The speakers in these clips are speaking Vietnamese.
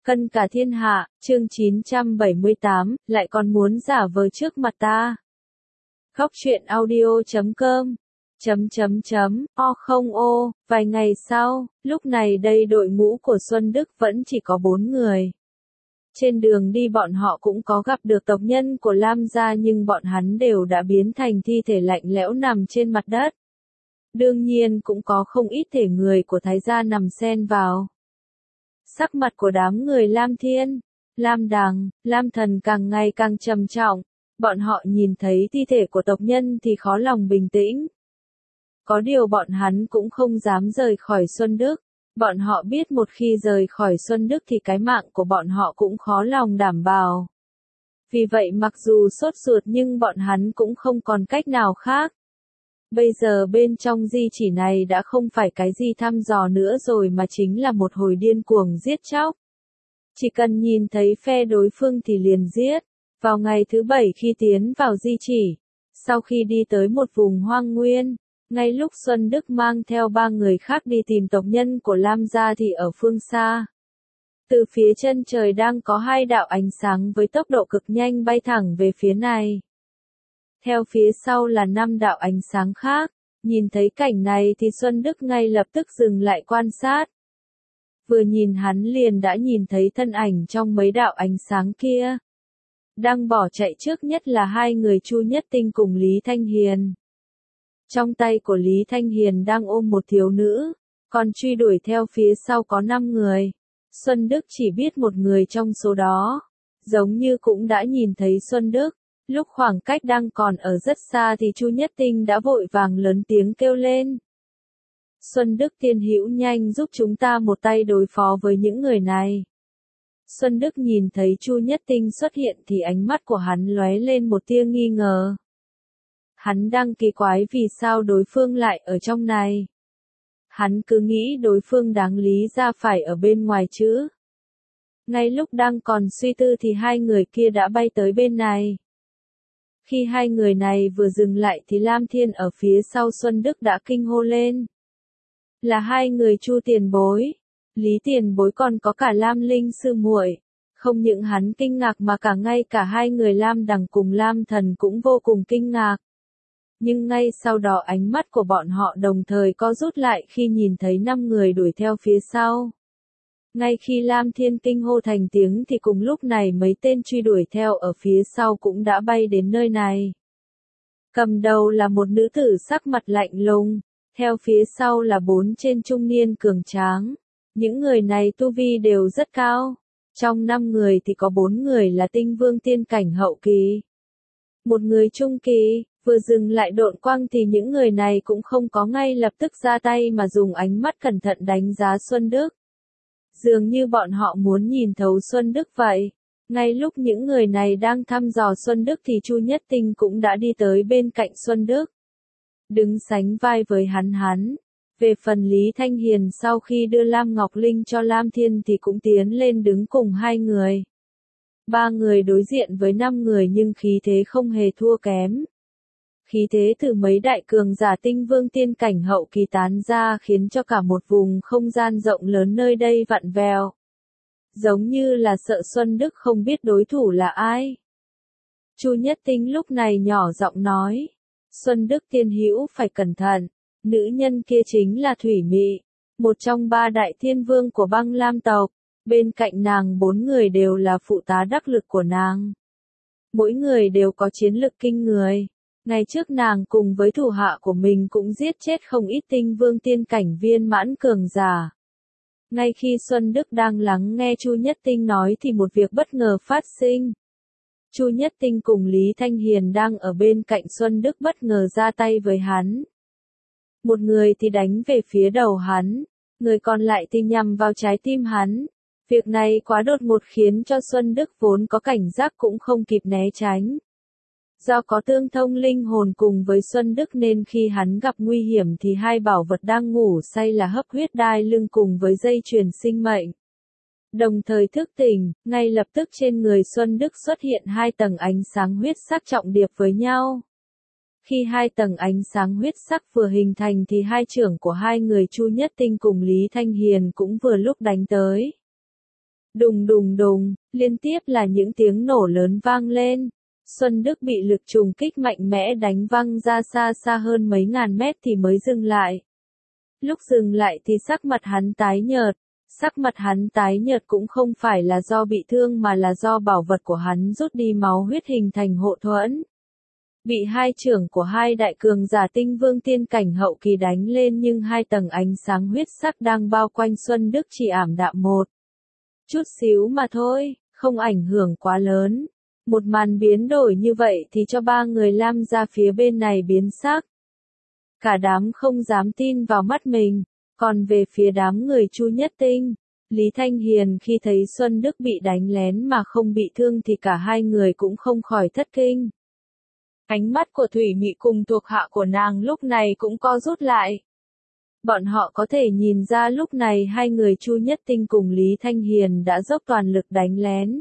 Cân cả thiên hạ, chương 978, lại còn muốn giả vờ trước mặt ta. Khóc chuyện audio.com O không ô, vài ngày sau, lúc này đây đội ngũ của Xuân Đức vẫn chỉ có 4 người. Trên đường đi bọn họ cũng có gặp được tộc nhân của Lam gia nhưng bọn hắn đều đã biến thành thi thể lạnh lẽo nằm trên mặt đất. Đương nhiên cũng có không ít thể người của Thái gia nằm xen vào. Sắc mặt của đám người Lam Thiên, Lam Đằng, Lam Thần càng ngày càng trầm trọng. Bọn họ nhìn thấy thi thể của tộc nhân thì khó lòng bình tĩnh. Có điều bọn hắn cũng không dám rời khỏi Xuân Đức. Bọn họ biết một khi rời khỏi Xuân Đức thì cái mạng của bọn họ cũng khó lòng đảm bảo. Vì vậy mặc dù sốt ruột nhưng bọn hắn cũng không còn cách nào khác. Bây giờ bên trong di chỉ này đã không phải cái gì thăm dò nữa rồi mà chính là một hồi điên cuồng giết chóc. Chỉ cần nhìn thấy phe đối phương thì liền giết. Vào ngày thứ 7 khi tiến vào di chỉ, sau khi đi tới một vùng hoang nguyên, ngay lúc Xuân Đức mang theo 3 người khác đi tìm tộc nhân của Lam gia thì ở phương xa. Từ phía chân trời đang có 2 đạo ánh sáng với tốc độ cực nhanh bay thẳng về phía này. Theo phía sau là 5 đạo ánh sáng khác, nhìn thấy cảnh này thì Xuân Đức ngay lập tức dừng lại quan sát. Vừa nhìn hắn liền đã nhìn thấy thân ảnh trong mấy đạo ánh sáng kia. Đang bỏ chạy trước nhất là 2 người Chu Nhất Tinh cùng Lý Thanh Hiền. Trong tay của Lý Thanh Hiền đang ôm một thiếu nữ, còn truy đuổi theo phía sau có 5 người. Xuân Đức chỉ biết một người trong số đó, giống như cũng đã nhìn thấy Xuân Đức. Lúc khoảng cách đang còn ở rất xa thì Chu Nhất Tinh đã vội vàng lớn tiếng kêu lên. Xuân Đức tiên hữu nhanh giúp chúng ta một tay đối phó với những người này. Xuân Đức nhìn thấy Chu Nhất Tinh xuất hiện thì ánh mắt của hắn lóe lên một tia nghi ngờ. Hắn đang kỳ quái vì sao đối phương lại ở trong này. Hắn cứ nghĩ đối phương đáng lý ra phải ở bên ngoài chứ. Ngay lúc đang còn suy tư thì 2 người kia đã bay tới bên này. Khi 2 người này vừa dừng lại thì Lam Thiên ở phía sau Xuân Đức đã kinh hô lên. Là 2 người Chu tiền bối. Lý tiền bối còn có cả Lam Linh sư muội. Không những hắn kinh ngạc mà cả ngay cả 2 người Lam Đằng cùng Lam Thần cũng vô cùng kinh ngạc. Nhưng ngay sau đó ánh mắt của bọn họ đồng thời co rút lại khi nhìn thấy 5 người đuổi theo phía sau. Ngay khi Lam Thiên kinh hô thành tiếng thì cùng lúc này mấy tên truy đuổi theo ở phía sau cũng đã bay đến nơi này. Cầm đầu là một nữ tử sắc mặt lạnh lùng, theo phía sau là 4 tên trung niên cường tráng. Những người này tu vi đều rất cao. Trong 5 người thì có 4 người là tinh vương tiên cảnh hậu kỳ. Một người trung kỳ, vừa dừng lại độn quang thì những người này cũng không có ngay lập tức ra tay mà dùng ánh mắt cẩn thận đánh giá Xuân Đức. Dường như bọn họ muốn nhìn thấu Xuân Đức vậy. Ngay lúc những người này đang thăm dò Xuân Đức thì Chu Nhất Tinh cũng đã đi tới bên cạnh Xuân Đức. Đứng sánh vai với hắn. Về phần Lý Thanh Hiền sau khi đưa Lam Ngọc Linh cho Lam Thiên thì cũng tiến lên đứng cùng 2 người. 3 người đối diện với 5 người nhưng khí thế không hề thua kém. Khí thế từ mấy đại cường giả tinh vương tiên cảnh hậu kỳ tán ra khiến cho cả một vùng không gian rộng lớn nơi đây vặn vẹo. Giống như là sợ Xuân Đức không biết đối thủ là ai. Chu Nhất Tinh lúc này nhỏ giọng nói. Xuân Đức tiên hữu phải cẩn thận. Nữ nhân kia chính là Thủy Mị, một trong 3 đại thiên vương của băng lam tộc. Bên cạnh nàng 4 người đều là phụ tá đắc lực của nàng. Mỗi người đều có chiến lực kinh người. Ngày trước nàng cùng với thủ hạ của mình cũng giết chết không ít tinh vương tiên cảnh viên mãn cường giả. Ngay khi Xuân Đức đang lắng nghe Chu Nhất Tinh nói thì một việc bất ngờ phát sinh. Chu Nhất Tinh cùng Lý Thanh Hiền đang ở bên cạnh Xuân Đức bất ngờ ra tay với hắn. Một người thì đánh về phía đầu hắn, người còn lại thì nhằm vào trái tim hắn. Việc này quá đột ngột khiến cho Xuân Đức vốn có cảnh giác cũng không kịp né tránh. Do có tương thông linh hồn cùng với Xuân Đức nên khi hắn gặp nguy hiểm thì 2 bảo vật đang ngủ say là hấp huyết đai lưng cùng với dây chuyền sinh mệnh. Đồng thời thức tỉnh, ngay lập tức trên người Xuân Đức xuất hiện 2 tầng ánh sáng huyết sắc trọng điệp với nhau. Khi 2 tầng ánh sáng huyết sắc vừa hình thành thì 2 trưởng của 2 người Chu Nhất Tinh cùng Lý Thanh Hiền cũng vừa lúc đánh tới. Đùng đùng đùng, liên tiếp là những tiếng nổ lớn vang lên. Xuân Đức bị lực trùng kích mạnh mẽ đánh văng ra xa xa hơn mấy ngàn mét thì mới dừng lại. Lúc dừng lại thì sắc mặt hắn tái nhợt. Sắc mặt hắn tái nhợt cũng không phải là do bị thương mà là do bảo vật của hắn rút đi máu huyết hình thành hộ thuẫn. Bị hai trưởng của hai đại cường giả tinh vương tiên cảnh hậu kỳ đánh lên nhưng hai tầng ánh sáng huyết sắc đang bao quanh Xuân Đức chỉ ảm đạm một chút xíu mà thôi, không ảnh hưởng quá lớn. Một màn biến đổi như vậy thì cho ba người Lam gia phía bên này biến sắc. Cả đám không dám tin vào mắt mình, còn về phía đám người Chu Nhất Tinh, Lý Thanh Hiền khi thấy Xuân Đức bị đánh lén mà không bị thương thì cả hai người cũng không khỏi thất kinh. Ánh mắt của Thủy Mị cùng thuộc hạ của nàng lúc này cũng co rút lại. Bọn họ có thể nhìn ra lúc này hai người Chu Nhất Tinh cùng Lý Thanh Hiền đã dốc toàn lực đánh lén.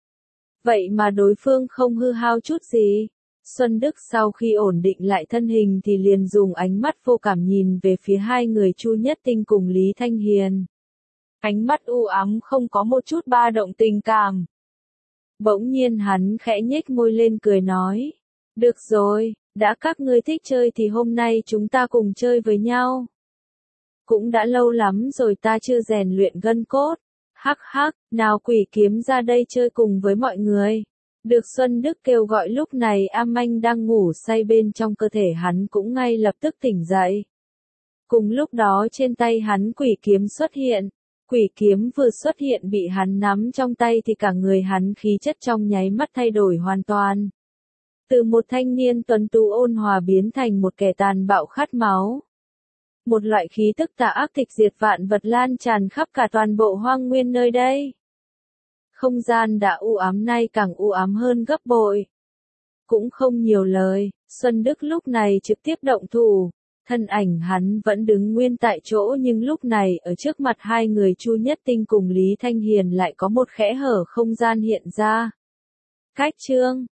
Vậy mà đối phương không hư hao chút gì. Xuân Đức sau khi ổn định lại thân hình thì liền dùng ánh mắt vô cảm nhìn về phía hai người Chu Nhất Tinh cùng Lý Thanh Hiền. Ánh mắt u ám không có một chút ba động tình cảm. Bỗng nhiên hắn khẽ nhếch môi lên cười nói. Được rồi, đã các ngươi thích chơi thì hôm nay chúng ta cùng chơi với nhau. Cũng đã lâu lắm rồi ta chưa rèn luyện gân cốt. Hắc hắc, nào quỷ kiếm ra đây chơi cùng với mọi người. Được Xuân Đức kêu gọi lúc này A Manh đang ngủ say bên trong cơ thể hắn cũng ngay lập tức tỉnh dậy. Cùng lúc đó trên tay hắn quỷ kiếm xuất hiện. Quỷ kiếm vừa xuất hiện bị hắn nắm trong tay thì cả người hắn khí chất trong nháy mắt thay đổi hoàn toàn. Từ một thanh niên tuấn tú ôn hòa biến thành một kẻ tàn bạo khát máu. Một loại khí tức tà ác tịch diệt vạn vật lan tràn khắp cả toàn bộ hoang nguyên nơi đây. Không gian đã u ám nay càng u ám hơn gấp bội. Cũng không nhiều lời, Xuân Đức lúc này trực tiếp động thủ. Thân ảnh hắn vẫn đứng nguyên tại chỗ nhưng lúc này ở trước mặt hai người Chu Nhất Tinh cùng Lý Thanh Hiền lại có một khẽ hở không gian hiện ra. Cách chương